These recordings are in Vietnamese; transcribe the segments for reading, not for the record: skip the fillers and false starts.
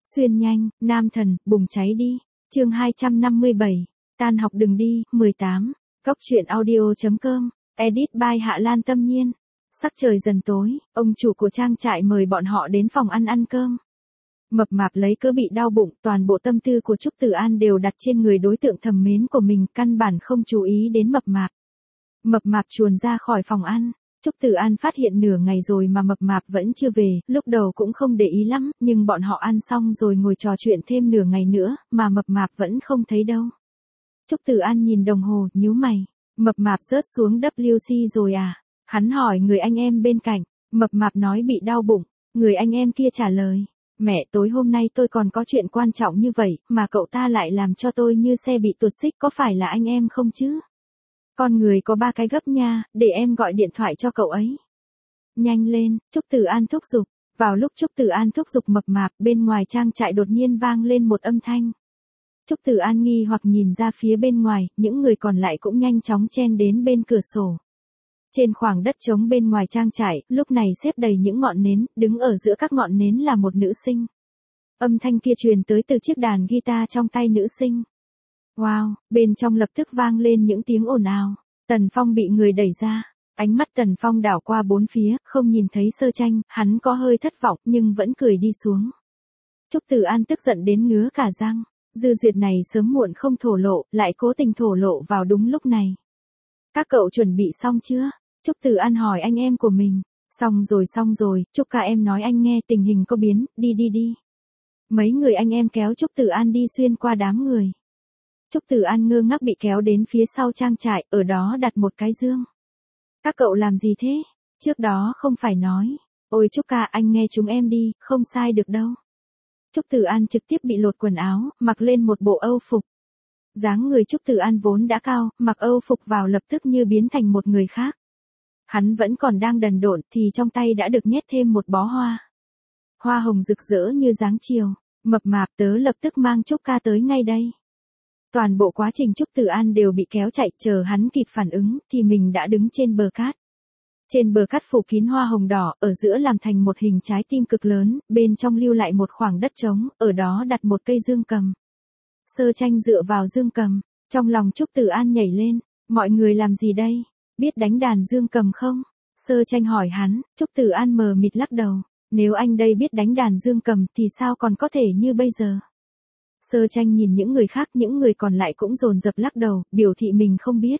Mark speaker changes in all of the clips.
Speaker 1: Xuyên nhanh, nam thần, bùng cháy đi. Chương 257. Tan học đừng đi, 18. Cốc truyện audio.com. Edit by Hạ Lan Tâm Nhiên. Sắc trời dần tối, ông chủ của trang trại mời bọn họ đến phòng ăn cơm. Mập mạp lấy cớ bị đau bụng, toàn bộ tâm tư của Trúc Tử An đều đặt trên người đối tượng thầm mến của mình, căn bản không chú ý đến mập mạp. Mập mạp chuồn ra khỏi phòng ăn. Trúc Tử An phát hiện nửa ngày rồi mà mập mạp vẫn chưa về, lúc đầu cũng không để ý lắm, nhưng bọn họ ăn xong rồi ngồi trò chuyện thêm nửa ngày nữa, mà mập mạp vẫn không thấy đâu. Trúc Tử An nhìn đồng hồ, nhíu mày, mập mạp rớt xuống WC rồi à? Hắn hỏi người anh em bên cạnh, mập mạp nói bị đau bụng, người anh em kia trả lời, mẹ tối hôm nay tôi còn có chuyện quan trọng như vậy, mà cậu ta lại làm cho tôi như xe bị tuột xích, có phải là anh em không chứ? Con người có 3 cái gấp nha, để em gọi điện thoại cho cậu ấy. Nhanh lên, Trúc Tử An thúc giục. Vào lúc Trúc Tử An thúc giục mập mạp, bên ngoài trang trại đột nhiên vang lên một âm thanh. Trúc Tử An nghi hoặc nhìn ra phía bên ngoài, những người còn lại cũng nhanh chóng chen đến bên cửa sổ. Trên khoảng đất trống bên ngoài trang trại, lúc này xếp đầy những ngọn nến, đứng ở giữa các ngọn nến là một nữ sinh. Âm thanh kia truyền tới từ chiếc đàn guitar trong tay nữ sinh. Wow, bên trong lập tức vang lên những tiếng ồn ào. Tần Phong bị người đẩy ra. Ánh mắt Tần Phong đảo qua bốn phía, không nhìn thấy Sơ Tranh, hắn có hơi thất vọng nhưng vẫn cười đi xuống. Trúc Tử An tức giận đến ngứa cả răng. Dư Duyệt này sớm muộn không thổ lộ, lại cố tình thổ lộ vào đúng lúc này. Các cậu chuẩn bị xong chưa? Trúc Tử An hỏi anh em của mình. Xong rồi, Trúc ca em nói anh nghe, tình hình có biến, đi. Mấy người anh em kéo Trúc Tử An đi xuyên qua đám người. Trúc Tử An ngơ ngác bị kéo đến phía sau trang trại, ở đó đặt một cái dương. Các cậu làm gì thế? Trước đó không phải nói. Ôi Trúc ca, anh nghe chúng em đi, không sai được đâu. Trúc Tử An trực tiếp bị lột quần áo, mặc lên một bộ âu phục. Dáng người Trúc Tử An vốn đã cao, mặc âu phục vào lập tức như biến thành một người khác. Hắn vẫn còn đang đần độn thì trong tay đã được nhét thêm một bó hoa. Hoa hồng rực rỡ như dáng chiều. Mập mạp, tớ lập tức mang Trúc ca tới ngay đây. Toàn bộ quá trình Trúc Tử An đều bị kéo chạy, chờ hắn kịp phản ứng thì mình đã đứng trên bờ cát. Trên bờ cát phủ kín hoa hồng đỏ, ở giữa làm thành một hình trái tim cực lớn, bên trong lưu lại một khoảng đất trống, ở đó đặt một cây dương cầm. Sơ Tranh dựa vào dương cầm, trong lòng Trúc Tử An nhảy lên, mọi người làm gì đây? Biết đánh đàn dương cầm không? Sơ Tranh hỏi hắn, Trúc Tử An mờ mịt lắc đầu, nếu anh đây biết đánh đàn dương cầm thì sao còn có thể như bây giờ? Sơ Tranh nhìn những người khác, những người còn lại cũng dồn dập lắc đầu, biểu thị mình không biết.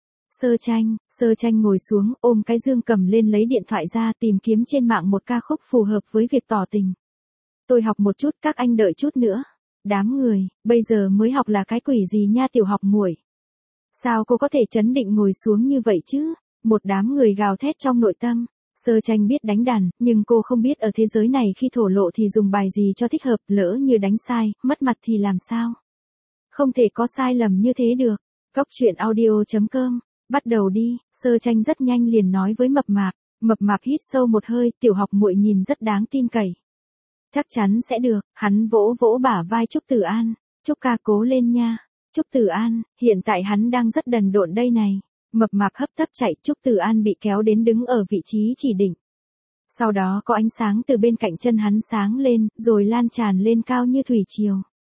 Speaker 1: Sơ Tranh ngồi xuống, ôm cái dương cầm lên, lấy điện thoại ra tìm kiếm trên mạng một ca khúc phù hợp với việc tỏ tình. Tôi học một chút, các anh đợi chút nữa. Đám người, bây giờ mới học là cái quỷ gì nha tiểu học muội. Sao cô có thể trấn định ngồi xuống như vậy chứ? Một đám người gào thét trong nội tâm. Sơ Tranh biết đánh đàn, nhưng cô không biết ở thế giới này khi thổ lộ thì dùng bài gì cho thích hợp, lỡ như đánh sai, mất mặt thì làm sao? Không thể có sai lầm như thế được. Cốc truyện audio.com. Bắt đầu đi. Sơ Tranh rất nhanh liền nói với mập mạp. Mập mạp hít sâu một hơi, tiểu học muội nhìn rất đáng tin cậy. Chắc chắn sẽ được. Hắn vỗ vỗ bả vai Trúc Tử An. Trúc ca cố lên nha. Trúc Tử An, hiện tại hắn đang rất đần độn đây này. Mập mạp hấp tấp chạy, Trúc Tử An bị kéo đến đứng ở vị trí chỉ định. Sau đó có ánh sáng từ bên cạnh chân hắn sáng lên, rồi lan tràn lên cao như thủy triều.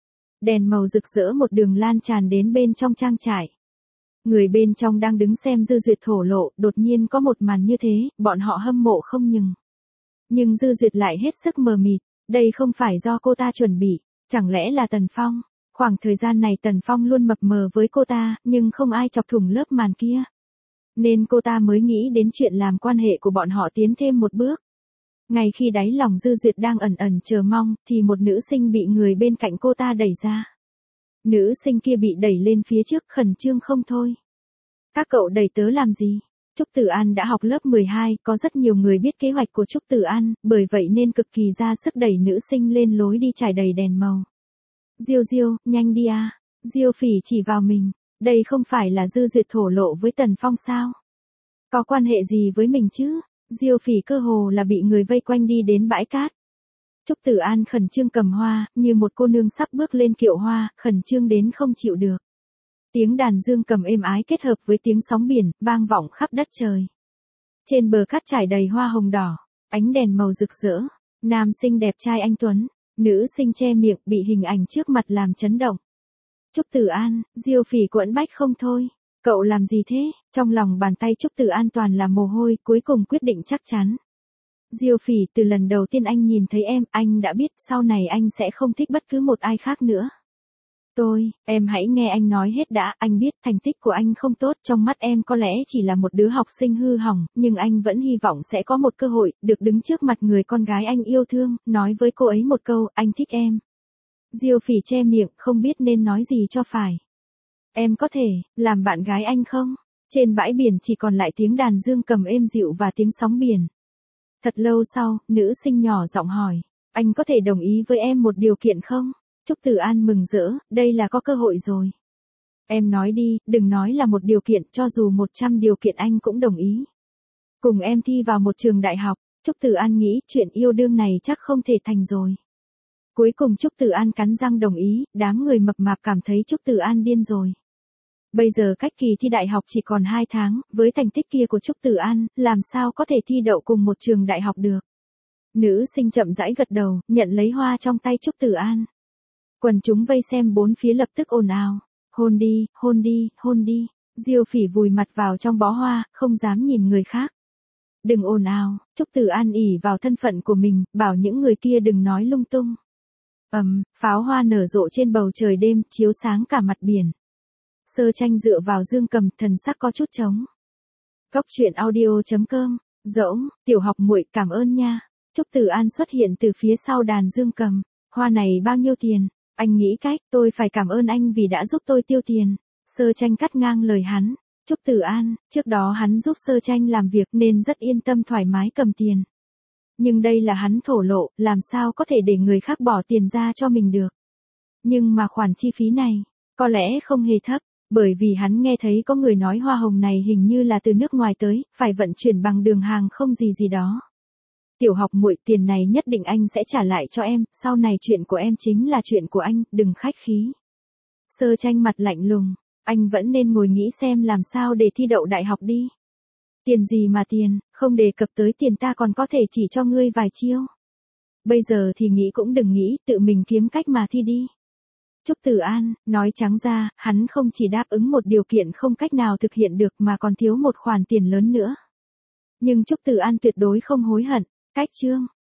Speaker 1: Đèn màu rực rỡ một đường lan tràn đến bên trong trang trại. Người bên trong đang đứng xem Dư Duyệt thổ lộ, đột nhiên có một màn như thế, bọn họ hâm mộ không ngừng. Nhưng Dư Duyệt lại hết sức mờ mịt, đây không phải do cô ta chuẩn bị, chẳng lẽ là Tần Phong? Khoảng thời gian này Tần Phong luôn mập mờ với cô ta, nhưng không ai chọc thủng lớp màn kia. Nên cô ta mới nghĩ đến chuyện làm quan hệ của bọn họ tiến thêm một bước. Ngay khi đáy lòng Dư Duyệt đang ẩn ẩn chờ mong, thì một nữ sinh bị người bên cạnh cô ta đẩy ra. Nữ sinh kia bị đẩy lên phía trước, khẩn trương không thôi. Các cậu đẩy tớ làm gì? Trúc Tử An đã học lớp 12, có rất nhiều người biết kế hoạch của Trúc Tử An, bởi vậy nên cực kỳ ra sức đẩy nữ sinh lên lối đi trải đầy đèn màu. Diêu, nhanh đi à. Diêu Phỉ chỉ vào mình. Đây không phải là Dư Duyệt thổ lộ với Tần Phong sao? Có quan hệ gì với mình chứ? Diêu Phỉ cơ hồ là bị người vây quanh đi đến bãi cát. Trúc Tử An khẩn trương cầm hoa, như một cô nương sắp bước lên kiệu hoa, khẩn trương đến không chịu được. Tiếng đàn dương cầm êm ái kết hợp với tiếng sóng biển, vang vọng khắp đất trời. Trên bờ cát trải đầy hoa hồng đỏ, ánh đèn màu rực rỡ. Nam sinh đẹp trai anh tuấn, Nữ sinh che miệng bị hình ảnh trước mặt làm chấn động. Trúc Tử An, Diêu Phỉ quẫn bách không thôi. Cậu làm gì thế? Trong lòng bàn tay Trúc Tử An toàn là mồ hôi, cuối cùng quyết định chắc chắn. Diêu Phỉ, từ lần đầu tiên anh nhìn thấy em, anh đã biết sau này anh sẽ không thích bất cứ một ai khác nữa. Em hãy nghe anh nói hết đã, anh biết thành tích của anh không tốt, trong mắt em có lẽ chỉ là một đứa học sinh hư hỏng, nhưng anh vẫn hy vọng sẽ có một cơ hội, được đứng trước mặt người con gái anh yêu thương, nói với cô ấy một câu, anh thích em. Diêu Phỉ che miệng, không biết nên nói gì cho phải. Em có thể, làm bạn gái anh không? Trên bãi biển chỉ còn lại tiếng đàn dương cầm êm dịu và tiếng sóng biển. Thật lâu sau, nữ sinh nhỏ giọng hỏi, anh có thể đồng ý với em một điều kiện không? Trúc Tử An mừng rỡ, đây là có cơ hội rồi. Em nói đi, đừng nói là một điều kiện, cho dù 100 điều kiện anh cũng đồng ý. Cùng em thi vào một trường đại học. Trúc Tử An nghĩ chuyện yêu đương này chắc không thể thành rồi. Cuối cùng Trúc Tử An cắn răng đồng ý, đám người mập mạp cảm thấy Trúc Tử An điên rồi. Bây giờ cách kỳ thi đại học chỉ còn 2 tháng, với thành tích kia của Trúc Tử An, làm sao có thể thi đậu cùng một trường đại học được. Nữ sinh chậm rãi gật đầu, nhận lấy hoa trong tay Trúc Tử An. Quần chúng vây xem bốn phía lập tức ồn ào. Hôn đi, hôn đi, hôn đi. Diêu Phỉ vùi mặt vào trong bó hoa, không dám nhìn người khác. Đừng ồn ào, Trúc Tử An ỷ vào thân phận của mình, bảo những người kia đừng nói lung tung. Pháo hoa nở rộ trên bầu trời đêm, chiếu sáng cả mặt biển. Sơ Tranh dựa vào dương cầm, thần sắc có chút trống. Cóc truyện audio.com, Dỗng, tiểu học muội, cảm ơn nha. Trúc Tử An xuất hiện từ phía sau đàn dương cầm. Hoa này bao nhiêu tiền? Anh nghĩ cách, tôi phải cảm ơn anh vì đã giúp tôi tiêu tiền. Sơ Tranh cắt ngang lời hắn. Trúc Tử An, trước đó hắn giúp Sơ Tranh làm việc nên rất yên tâm thoải mái cầm tiền. Nhưng đây là hắn thổ lộ, làm sao có thể để người khác bỏ tiền ra cho mình được. Nhưng mà khoản chi phí này, có lẽ không hề thấp, bởi vì hắn nghe thấy có người nói hoa hồng này hình như là từ nước ngoài tới, phải vận chuyển bằng đường hàng không gì đó. Tiểu học muội, tiền này nhất định anh sẽ trả lại cho em, sau này chuyện của em chính là chuyện của anh, đừng khách khí. Sơ Tranh mặt lạnh lùng, anh vẫn nên ngồi nghĩ xem làm sao để thi đậu đại học đi. Tiền gì mà tiền, không đề cập tới tiền ta còn có thể chỉ cho ngươi vài chiêu. Bây giờ thì nghĩ cũng đừng nghĩ, tự mình kiếm cách mà thi đi. Trúc Tử An, nói trắng ra, hắn không chỉ đáp ứng một điều kiện không cách nào thực hiện được mà còn thiếu một khoản tiền lớn nữa. Nhưng Trúc Tử An tuyệt đối không hối hận. Cách chương